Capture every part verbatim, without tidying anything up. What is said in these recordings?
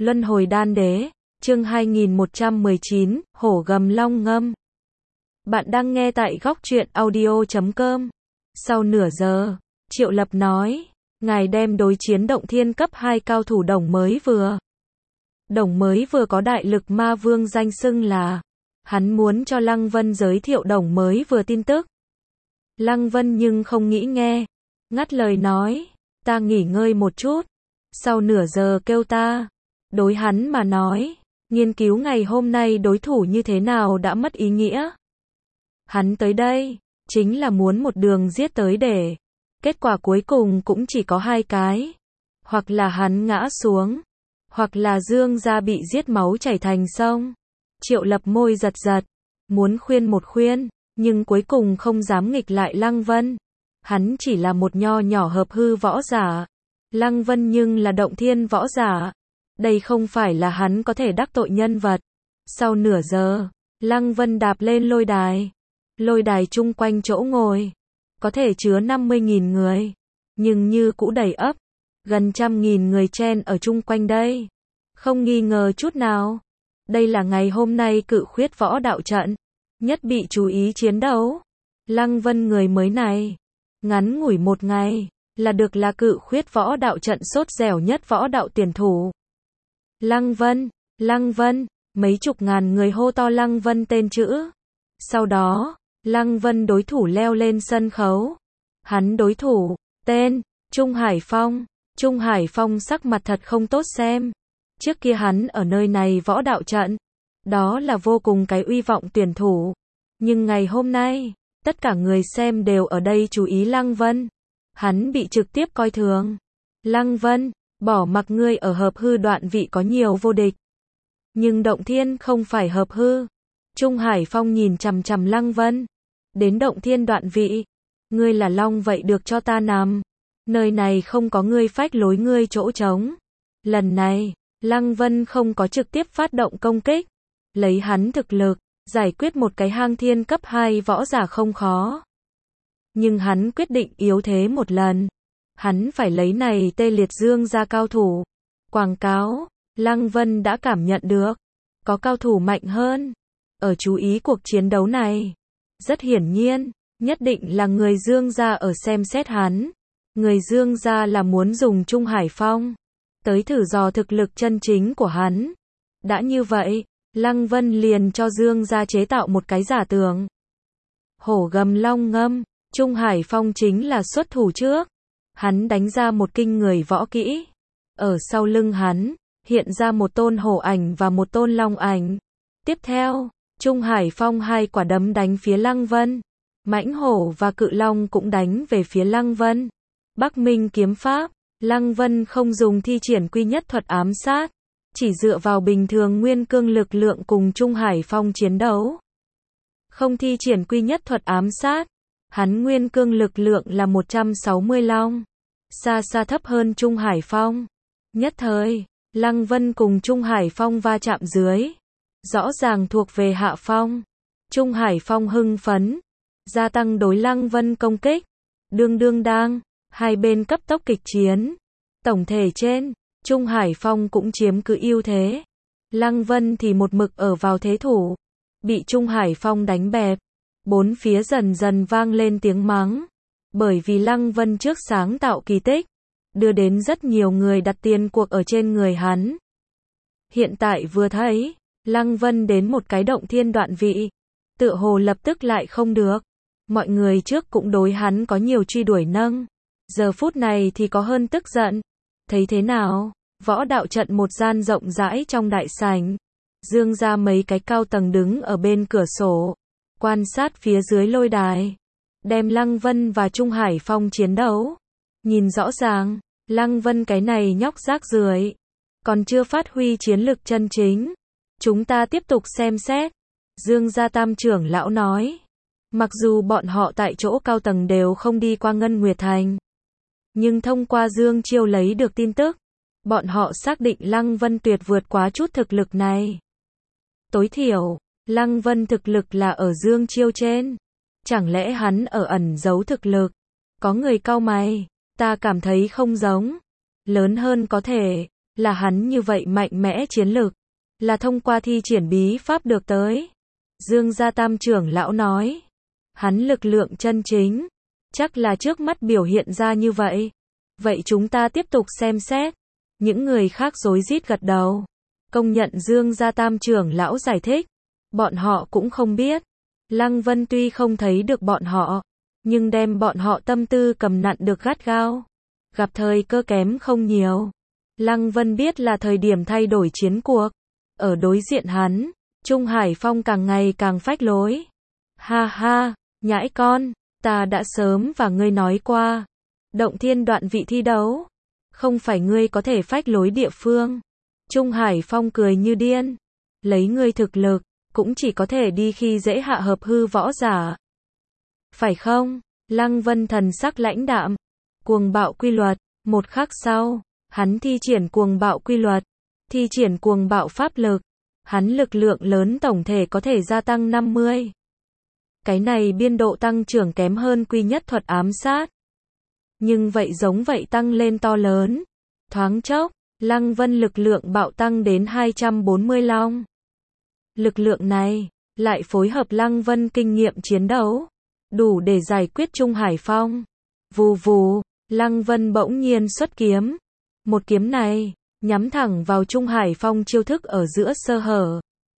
Luân hồi đan đế, chương hai nghìn một trăm mười chín, hổ gầm long ngâm. Bạn đang nghe tại góc truyện audio chấm com. Sau nửa giờ, Triệu Lập nói, ngài đem đối chiến động thiên cấp hai cao thủ đồng mới vừa. Đồng mới vừa có đại lực ma vương danh xưng là, hắn muốn cho Lăng Vân giới thiệu đồng mới vừa tin tức. Lăng Vân nhưng không nghĩ nghe, ngắt lời nói, ta nghỉ ngơi một chút, sau nửa giờ kêu ta. Đối hắn mà nói, nghiên cứu ngày hôm nay đối thủ như thế nào đã mất ý nghĩa. Hắn tới đây, chính là muốn một đường giết tới để. Kết quả cuối cùng cũng chỉ có hai cái. Hoặc là hắn ngã xuống, hoặc là Dương gia bị giết máu chảy thành sông. Triệu Lập môi giật giật, muốn khuyên một khuyên, nhưng cuối cùng không dám nghịch lại Lăng Vân. Hắn chỉ là một nho nhỏ hợp hư võ giả. Lăng Vân nhưng là động thiên võ giả. Đây không phải là hắn có thể đắc tội nhân vật. Sau nửa giờ, Lăng Vân đạp lên lôi đài. Lôi đài chung quanh chỗ ngồi, có thể chứa năm mươi nghìn người, nhưng như cũ đầy ắp, gần trăm nghìn người chen ở chung quanh đây. Không nghi ngờ chút nào, đây là ngày hôm nay cự khuyết võ đạo trận, nhất bị chú ý chiến đấu. Lăng Vân người mới này, ngắn ngủi một ngày, là được là cự khuyết võ đạo trận sốt dẻo nhất võ đạo tiền thủ. Lăng Vân, Lăng Vân, mấy chục ngàn người hô to Lăng Vân tên chữ. Sau đó, Lăng Vân đối thủ leo lên sân khấu. Hắn đối thủ, tên, Trung Hải Phong. Trung Hải Phong sắc mặt thật không tốt xem. Trước kia hắn ở nơi này võ đạo trận, đó là vô cùng cái uy vọng tuyển thủ. Nhưng ngày hôm nay, tất cả người xem đều ở đây chú ý Lăng Vân. Hắn bị trực tiếp coi thường. Lăng Vân, bỏ mặc ngươi ở hợp hư đoạn vị có nhiều vô địch. Nhưng động thiên không phải hợp hư. Trung Hải Phong nhìn chằm chằm Lăng Vân. Đến động thiên đoạn vị, ngươi là long vậy được cho ta nằm. Nơi này không có ngươi phách lối ngươi chỗ trống. Lần này, Lăng Vân không có trực tiếp phát động công kích. Lấy hắn thực lực, giải quyết một cái hang thiên cấp hai võ giả không khó. Nhưng hắn quyết định yếu thế một lần. Hắn phải lấy này tê liệt Dương gia cao thủ. Quảng cáo, Lăng Vân đã cảm nhận được. Có cao thủ mạnh hơn. Ở chú ý cuộc chiến đấu này. Rất hiển nhiên, nhất định là người Dương gia ở xem xét hắn. Người Dương gia là muốn dùng Trung Hải Phong tới thử dò thực lực chân chính của hắn. Đã như vậy, Lăng Vân liền cho Dương gia chế tạo một cái giả tưởng. Hổ gầm long ngâm, Trung Hải Phong chính là xuất thủ trước. Hắn đánh ra một kinh người võ kỹ. Ở sau lưng hắn, hiện ra một tôn hổ ảnh và một tôn long ảnh. Tiếp theo, Trung Hải Phong hai quả đấm đánh phía Lăng Vân. Mãnh hổ và cự long cũng đánh về phía Lăng Vân. Bắc Minh kiếm pháp, Lăng Vân không dùng thi triển quy nhất thuật ám sát. Chỉ dựa vào bình thường nguyên cương lực lượng cùng Trung Hải Phong chiến đấu. Không thi triển quy nhất thuật ám sát. Hắn nguyên cương lực lượng là một trăm sáu mươi long. Xa xa thấp hơn Trung Hải Phong. Nhất thời, Lăng Vân cùng Trung Hải Phong va chạm dưới. Rõ ràng thuộc về hạ phong. Trung Hải Phong hưng phấn. Gia tăng đối Lăng Vân công kích. Đương đương đang. Hai bên cấp tốc kịch chiến. Tổng thể trên, Trung Hải Phong cũng chiếm cứ ưu thế. Lăng Vân thì một mực ở vào thế thủ. Bị Trung Hải Phong đánh bẹp. Bốn phía dần dần vang lên tiếng mắng. Bởi vì Lăng Vân trước sáng tạo kỳ tích. Đưa đến rất nhiều người đặt tiền cuộc ở trên người hắn. Hiện tại vừa thấy, Lăng Vân đến một cái động thiên đoạn vị. Tựa hồ lập tức lại không được. Mọi người trước cũng đối hắn có nhiều truy đuổi nâng. Giờ phút này thì có hơn tức giận. Thấy thế nào? Võ đạo trận một gian rộng rãi trong đại sảnh. Dương ra mấy cái cao tầng đứng ở bên cửa sổ. Quan sát phía dưới lôi đài. Đem Lăng Vân và Trung Hải Phong chiến đấu. Nhìn rõ ràng, Lăng Vân cái này nhóc rác rưởi. Còn chưa phát huy chiến lực chân chính. Chúng ta tiếp tục xem xét. Dương gia tam trưởng lão nói. Mặc dù bọn họ tại chỗ cao tầng đều không đi qua Ngân Nguyệt Thành. Nhưng thông qua Dương Chiêu lấy được tin tức. Bọn họ xác định Lăng Vân tuyệt vượt quá chút thực lực này. Tối thiểu, Lăng Vân thực lực là ở Dương Chiêu trên. Chẳng lẽ hắn ở ẩn giấu thực lực? Có người cau mày. Ta cảm thấy không giống. Lớn hơn có thể. Là hắn như vậy mạnh mẽ chiến lực, là thông qua thi triển bí pháp được tới. Dương gia tam trưởng lão nói, hắn lực lượng chân chính, chắc là trước mắt biểu hiện ra như vậy. Vậy chúng ta tiếp tục xem xét. Những người khác rối rít gật đầu, công nhận Dương gia tam trưởng lão giải thích. Bọn họ cũng không biết, Lăng Vân tuy không thấy được bọn họ, nhưng đem bọn họ tâm tư cầm nặn được gắt gao. Gặp thời cơ kém không nhiều. Lăng Vân biết là thời điểm thay đổi chiến cuộc. Ở đối diện hắn, Trung Hải Phong càng ngày càng phách lối. Ha ha, nhãi con, ta đã sớm và ngươi nói qua. Động thiên đoạn vị thi đấu, không phải ngươi có thể phách lối địa phương. Trung Hải Phong cười như điên. Lấy ngươi thực lực, cũng chỉ có thể đi khi dễ hạ hợp hư võ giả. Phải không? Lăng Vân thần sắc lãnh đạm. Cuồng bạo quy luật. Một khắc sau, hắn thi triển cuồng bạo quy luật, thi triển cuồng bạo pháp lực. Hắn lực lượng lớn tổng thể có thể gia tăng năm mươi. Cái này biên độ tăng trưởng kém hơn quy nhất thuật ám sát. Nhưng vậy giống vậy tăng lên to lớn. Thoáng chốc, Lăng Vân lực lượng bạo tăng đến hai trăm bốn mươi long. Lực lượng này, lại phối hợp Lăng Vân kinh nghiệm chiến đấu, đủ để giải quyết Trung Hải Phong. Vù vù, Lăng Vân bỗng nhiên xuất kiếm. Một kiếm này, nhắm thẳng vào Trung Hải Phong chiêu thức ở giữa sơ hở.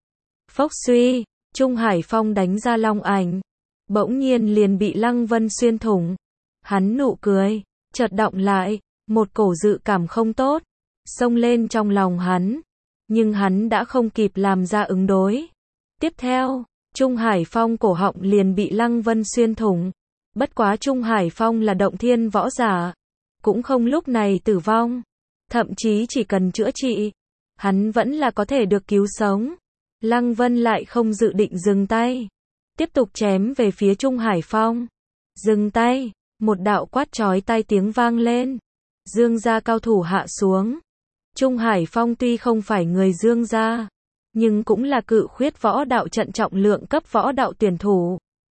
Phốc suy, Trung Hải Phong đánh ra long ảnh, bỗng nhiên liền bị Lăng Vân xuyên thủng. Hắn nụ cười, chợt đọng lại, một cổ dự cảm không tốt, xông lên trong lòng hắn. Nhưng hắn đã không kịp làm ra ứng đối. Tiếp theo, Trung Hải Phong cổ họng liền bị Lăng Vân xuyên thủng. Bất quá Trung Hải Phong là động thiên võ giả, cũng không lúc này tử vong. Thậm chí chỉ cần chữa trị, hắn vẫn là có thể được cứu sống. Lăng Vân lại không dự định dừng tay, tiếp tục chém về phía Trung Hải Phong. Dừng tay, một đạo quát chói tai tiếng vang lên. Dương gia cao thủ hạ xuống. Trung Hải Phong tuy không phải người Dương gia, nhưng cũng là cự khuyết võ đạo trận trọng lượng cấp võ đạo tuyển thủ.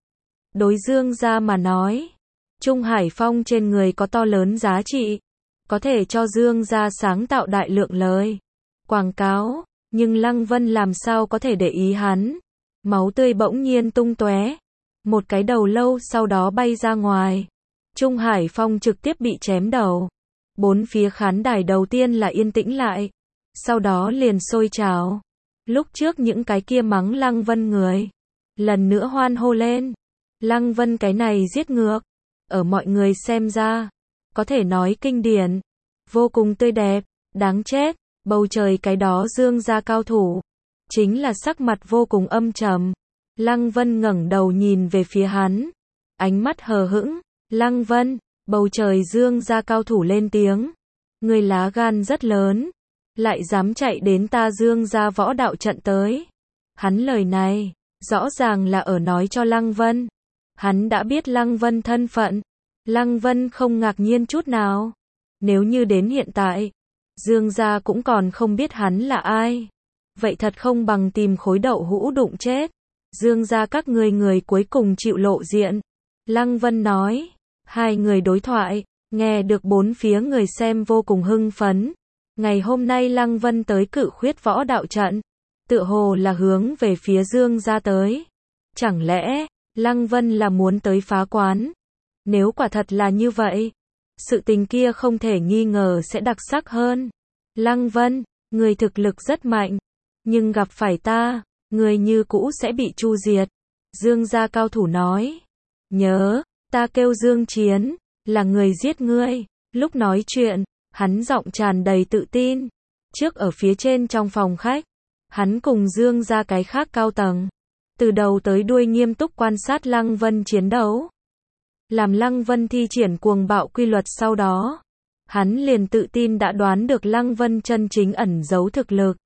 Đối Dương gia mà nói, Trung Hải Phong trên người có to lớn giá trị, có thể cho Dương gia sáng tạo đại lượng lời quảng cáo, nhưng Lăng Vân làm sao có thể để ý hắn. Máu tươi bỗng nhiên tung tóe, một cái đầu lâu sau đó bay ra ngoài. Trung Hải Phong trực tiếp bị chém đầu. Bốn phía khán đài đầu tiên là yên tĩnh lại, sau đó liền sôi trào. Lúc trước những cái kia mắng Lăng Vân người, lần nữa hoan hô lên. Lăng Vân cái này giết ngược, ở mọi người xem ra, có thể nói kinh điển, vô cùng tươi đẹp, đáng chết. Bầu trời cái đó Dương gia cao thủ, chính là sắc mặt vô cùng âm trầm. Lăng Vân ngẩng đầu nhìn về phía hắn, ánh mắt hờ hững. Lăng Vân, bầu trời Dương gia cao thủ lên tiếng, người lá gan rất lớn, lại dám chạy đến ta Dương gia võ đạo trận tới. Hắn lời này, rõ ràng là ở nói cho Lăng Vân. Hắn đã biết Lăng Vân thân phận. Lăng Vân không ngạc nhiên chút nào. Nếu như đến hiện tại, Dương gia cũng còn không biết hắn là ai, vậy thật không bằng tìm khối đậu hũ đụng chết. Dương gia các ngươi người cuối cùng chịu lộ diện. Lăng Vân nói. Hai người đối thoại, nghe được bốn phía người xem vô cùng hưng phấn. Ngày hôm nay Lăng Vân tới cự khuyết võ đạo trận, tựa hồ là hướng về phía Dương gia tới. Chẳng lẽ, Lăng Vân là muốn tới phá quán? Nếu quả thật là như vậy, sự tình kia không thể nghi ngờ sẽ đặc sắc hơn. Lăng Vân, người thực lực rất mạnh, nhưng gặp phải ta, người như cũ sẽ bị chu diệt. Dương gia cao thủ nói. Nhớ, ta kêu Dương Chiến, là người giết ngươi. Lúc nói chuyện, hắn giọng tràn đầy tự tin. Trước ở phía trên trong phòng khách, hắn cùng Dương gia cái khác cao tầng, từ đầu tới đuôi nghiêm túc quan sát Lăng Vân chiến đấu. Làm Lăng Vân thi triển cuồng bạo quy luật sau đó, hắn liền tự tin đã đoán được Lăng Vân chân chính ẩn giấu thực lực.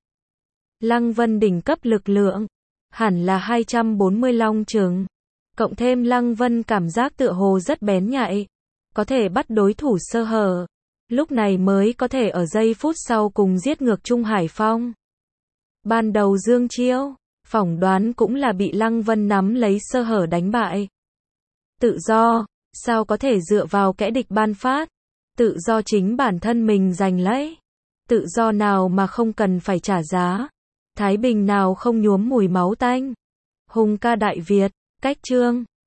Lăng Vân đỉnh cấp lực lượng, hẳn là hai trăm bốn mươi long chừng. Cộng thêm Lăng Vân cảm giác tựa hồ rất bén nhạy, có thể bắt đối thủ sơ hở. Lúc này mới có thể ở giây phút sau cùng giết ngược Trung Hải Phong. Ban đầu Dương chiêu, phỏng đoán cũng là bị Lăng Vân nắm lấy sơ hở đánh bại. Tự do, sao có thể dựa vào kẻ địch ban phát? Tự do chính bản thân mình giành lấy. Tự do nào mà không cần phải trả giá? Thái bình nào không nhuốm mùi máu tanh? Hùng ca Đại Việt, cách chương